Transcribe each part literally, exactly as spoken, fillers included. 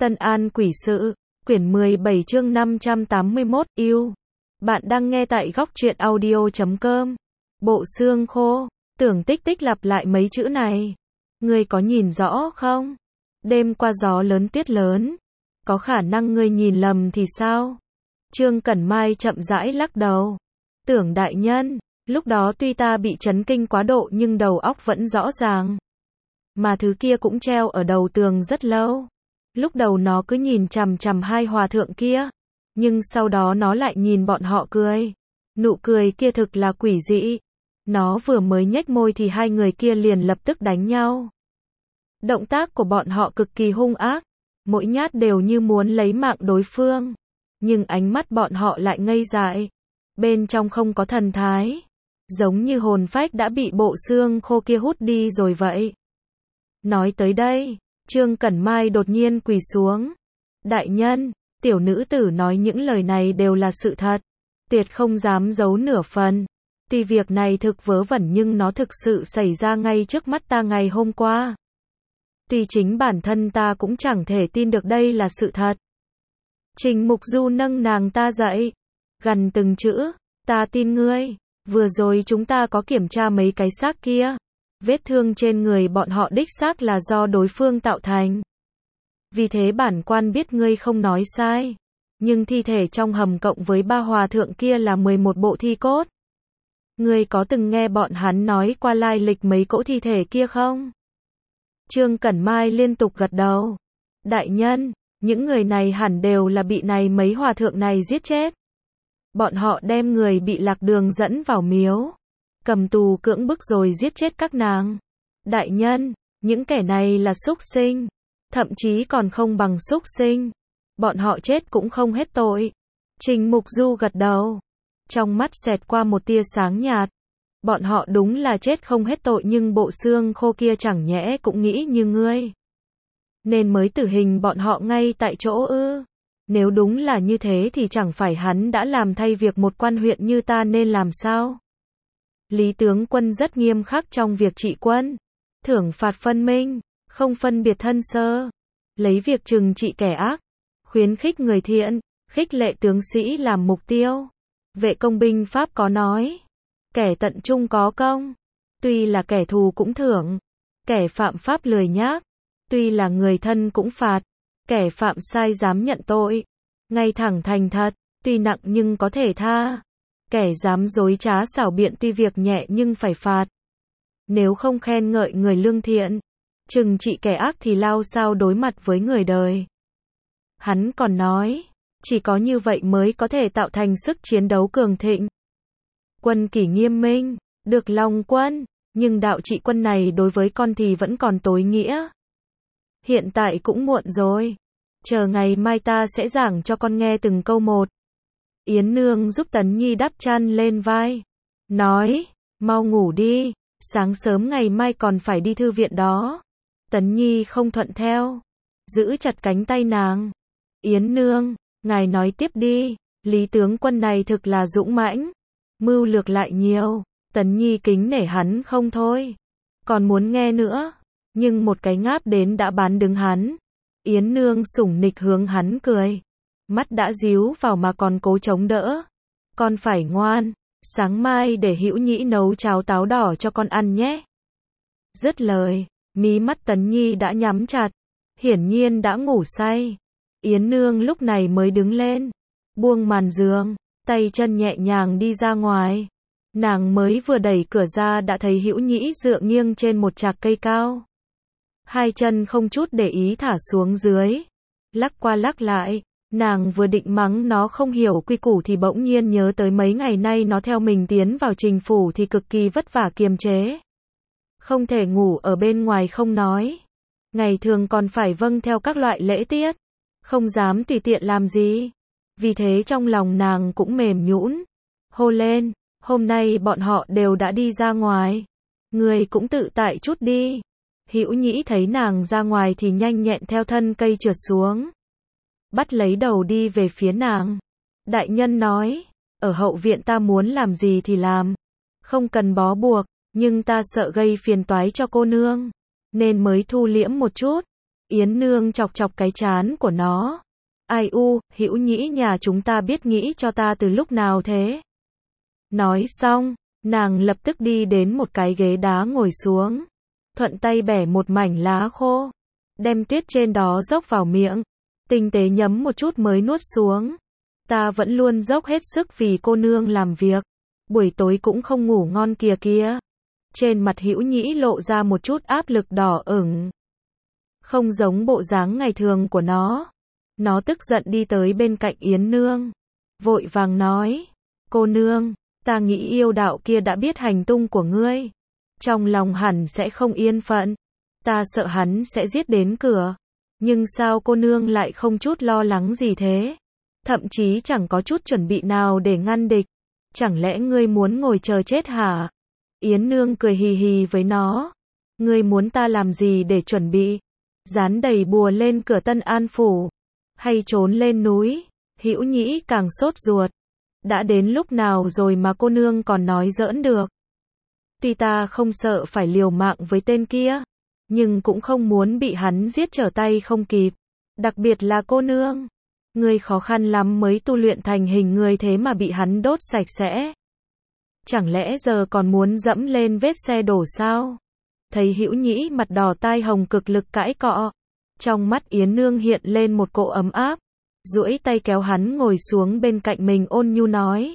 Tân An Quỷ Sự, quyển mười bảy chương năm trăm tám mươi mốt, yêu. Bạn đang nghe tại góc truyện audio chấm com. Bộ xương khô, tưởng Tích Tích lặp lại mấy chữ này. Ngươi có nhìn rõ không? Đêm qua gió lớn tuyết lớn. Có khả năng ngươi nhìn lầm thì sao? Trương Cẩn Mai chậm rãi lắc đầu. Tưởng đại nhân, lúc đó tuy ta bị chấn kinh quá độ nhưng đầu óc vẫn rõ ràng. Mà thứ kia cũng treo ở đầu tường rất lâu. Lúc đầu nó cứ nhìn chằm chằm hai hòa thượng kia, nhưng sau đó nó lại nhìn bọn họ cười. Nụ cười kia thực là quỷ dị. Nó vừa mới nhếch môi thì hai người kia liền lập tức đánh nhau. Động tác của bọn họ cực kỳ hung ác, mỗi nhát đều như muốn lấy mạng đối phương. Nhưng ánh mắt bọn họ lại ngây dại. Bên trong không có thần thái. Giống như hồn phách đã bị bộ xương khô kia hút đi rồi vậy. Nói tới đây, Trương Cẩn Mai đột nhiên quỳ xuống. Đại nhân, tiểu nữ tử nói những lời này đều là sự thật. Tuyệt không dám giấu nửa phần. Tuy việc này thực vớ vẩn nhưng nó thực sự xảy ra ngay trước mắt ta ngày hôm qua. Tuy chính bản thân ta cũng chẳng thể tin được đây là sự thật. Trình Mục Du nâng nàng ta dậy, gằn từng chữ, ta tin ngươi. Vừa rồi chúng ta có kiểm tra mấy cái xác kia. Vết thương trên người bọn họ đích xác là do đối phương tạo thành. Vì thế bản quan biết ngươi không nói sai. Nhưng thi thể trong hầm cộng với ba hòa thượng kia là mười một bộ thi cốt. Ngươi có từng nghe bọn hắn nói qua lai lịch mấy cỗ thi thể kia không? Trương Cẩn Mai liên tục gật đầu. Đại nhân, những người này hẳn đều là bị này mấy hòa thượng này giết chết. Bọn họ đem người bị lạc đường dẫn vào miếu, cầm tù cưỡng bức rồi giết chết các nàng. Đại nhân, những kẻ này là súc sinh, thậm chí còn không bằng súc sinh. Bọn họ chết cũng không hết tội. Trình Mục Du gật đầu, trong mắt xẹt qua một tia sáng nhạt. Bọn họ đúng là chết không hết tội nhưng bộ xương khô kia chẳng nhẽ cũng nghĩ như ngươi. Nên mới tử hình bọn họ ngay tại chỗ ư? Nếu đúng là như thế thì chẳng phải hắn đã làm thay việc một quan huyện như ta nên làm sao? Lý tướng quân rất nghiêm khắc trong việc trị quân, thưởng phạt phân minh, không phân biệt thân sơ, lấy việc trừng trị kẻ ác, khuyến khích người thiện, khích lệ tướng sĩ làm mục tiêu. Vệ công binh pháp có nói, kẻ tận trung có công, tuy là kẻ thù cũng thưởng, kẻ phạm pháp lười nhác, tuy là người thân cũng phạt, kẻ phạm sai dám nhận tội, ngay thẳng thành thật, tuy nặng nhưng có thể tha. Kẻ dám dối trá xảo biện tuy việc nhẹ nhưng phải phạt. Nếu không khen ngợi người lương thiện, trừng trị kẻ ác thì lao sao đối mặt với người đời. Hắn còn nói, chỉ có như vậy mới có thể tạo thành sức chiến đấu cường thịnh. Quân kỷ nghiêm minh, được lòng quân, nhưng đạo trị quân này đối với con thì vẫn còn tối nghĩa. Hiện tại cũng muộn rồi. Chờ ngày mai ta sẽ giảng cho con nghe từng câu một. Yến Nương giúp Tấn Nhi đắp chăn lên vai. Nói, mau ngủ đi, sáng sớm ngày mai còn phải đi thư viện đó. Tấn Nhi không thuận theo, giữ chặt cánh tay nàng. Yến Nương, ngài nói tiếp đi, Lý tướng quân này thực là dũng mãnh, mưu lược lại nhiều. Tấn Nhi kính nể hắn không thôi, còn muốn nghe nữa, nhưng một cái ngáp đến đã bán đứng hắn. Yến Nương sủng nịch hướng hắn cười, mắt đã díu vào mà còn cố chống đỡ. Con phải ngoan, sáng mai để Hữu Nhĩ nấu cháo táo đỏ cho con ăn nhé. Dứt lời, mí mắt Tấn Nhi đã nhắm chặt, hiển nhiên đã ngủ say. Yến Nương lúc này mới đứng lên, buông màn giường, tay chân nhẹ nhàng đi ra ngoài. Nàng mới vừa đẩy cửa ra đã thấy Hữu Nhĩ dựa nghiêng trên một trạc cây cao. Hai chân không chút để ý thả xuống dưới, lắc qua lắc lại. Nàng vừa định mắng nó không hiểu quy củ thì bỗng nhiên nhớ tới mấy ngày nay nó theo mình tiến vào Trình phủ thì cực kỳ vất vả kiềm chế. Không thể ngủ ở bên ngoài không nói. Ngày thường còn phải vâng theo các loại lễ tiết. Không dám tùy tiện làm gì. Vì thế trong lòng nàng cũng mềm nhũn. Hô lên, hôm nay bọn họ đều đã đi ra ngoài. Người cũng tự tại chút đi. Hữu Nhĩ thấy nàng ra ngoài thì nhanh nhẹn theo thân cây trượt xuống. Bắt lấy đầu đi về phía nàng. Đại nhân nói, ở hậu viện ta muốn làm gì thì làm. Không cần bó buộc, nhưng ta sợ gây phiền toái cho cô nương. Nên mới thu liễm một chút. Yến Nương chọc chọc cái trán của nó. Ai u, Hữu Nhĩ nhà chúng ta biết nghĩ cho ta từ lúc nào thế? Nói xong, nàng lập tức đi đến một cái ghế đá ngồi xuống. Thuận tay bẻ một mảnh lá khô. Đem tuyết trên đó dốc vào miệng. Tinh tế nhấm một chút mới nuốt xuống. Ta vẫn luôn dốc hết sức vì cô nương làm việc. Buổi tối cũng không ngủ ngon kìa kìa. Trên mặt Hữu Nhĩ lộ ra một chút áp lực đỏ ửng. Không giống bộ dáng ngày thường của nó. Nó tức giận đi tới bên cạnh Yến Nương. Vội vàng nói. Cô nương, ta nghĩ yêu đạo kia đã biết hành tung của ngươi. Trong lòng hẳn sẽ không yên phận. Ta sợ hắn sẽ giết đến cửa. Nhưng sao cô nương lại không chút lo lắng gì thế? Thậm chí chẳng có chút chuẩn bị nào để ngăn địch. Chẳng lẽ ngươi muốn ngồi chờ chết hả? Yến Nương cười hì hì với nó. Ngươi muốn ta làm gì để chuẩn bị? Dán đầy bùa lên cửa Tân An phủ? Hay trốn lên núi? Hữu Nhĩ càng sốt ruột. Đã đến lúc nào rồi mà cô nương còn nói giỡn được? Tuy ta không sợ phải liều mạng với tên kia, nhưng cũng không muốn bị hắn giết trở tay không kịp. Đặc biệt là cô nương. Ngươi khó khăn lắm mới tu luyện thành hình người thế mà bị hắn đốt sạch sẽ. Chẳng lẽ giờ còn muốn dẫm lên vết xe đổ sao? Thấy Hữu Nhĩ mặt đỏ tai hồng cực lực cãi cọ. Trong mắt Yến Nương hiện lên một cỗ ấm áp. Duỗi tay kéo hắn ngồi xuống bên cạnh mình ôn nhu nói.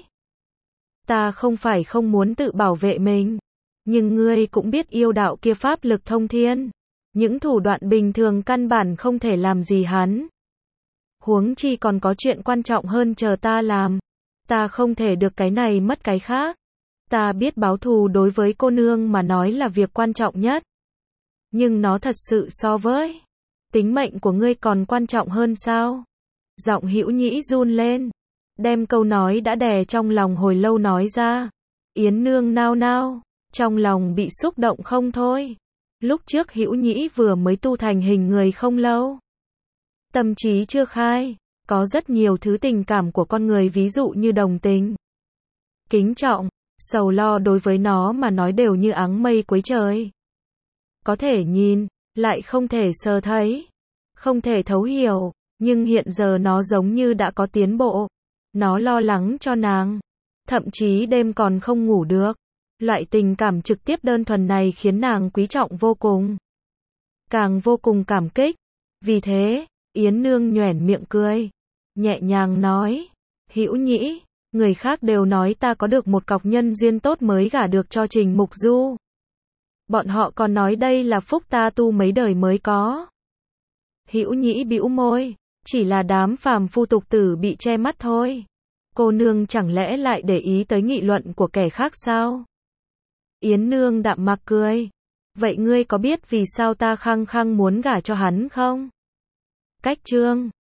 Ta không phải không muốn tự bảo vệ mình. Nhưng ngươi cũng biết yêu đạo kia pháp lực thông thiên. Những thủ đoạn bình thường căn bản không thể làm gì hắn. Huống chi còn có chuyện quan trọng hơn chờ ta làm. Ta không thể được cái này mất cái khác. Ta biết báo thù đối với cô nương mà nói là việc quan trọng nhất. Nhưng nó thật sự so với tính mệnh của ngươi còn quan trọng hơn sao? Giọng Hữu Nhĩ run lên. Đem câu nói đã đè trong lòng hồi lâu nói ra. Yến Nương nao nao. Trong lòng bị xúc động không thôi. Lúc trước Hữu Nhĩ vừa mới tu thành hình người không lâu. Tâm trí chưa khai. Có rất nhiều thứ tình cảm của con người ví dụ như đồng tình, kính trọng, sầu lo đối với nó mà nói đều như áng mây cuối trời. Có thể nhìn, lại không thể sờ thấy. Không thể thấu hiểu. Nhưng hiện giờ nó giống như đã có tiến bộ. Nó lo lắng cho nàng. Thậm chí đêm còn không ngủ được. Loại tình cảm trực tiếp đơn thuần này khiến nàng quý trọng vô cùng. Càng vô cùng cảm kích. Vì thế, Yến Nương nhoẻn miệng cười. Nhẹ nhàng nói. Hữu Nhĩ, người khác đều nói ta có được một cọc nhân duyên tốt mới gả được cho Trình Mục Du. Bọn họ còn nói đây là phúc ta tu mấy đời mới có. Hữu Nhĩ bĩu môi. Chỉ là đám phàm phu tục tử bị che mắt thôi. Cô nương chẳng lẽ lại để ý tới nghị luận của kẻ khác sao? Yến Nương đạm mạc cười. Vậy ngươi có biết vì sao ta khăng khăng muốn gả cho hắn không? Cách chương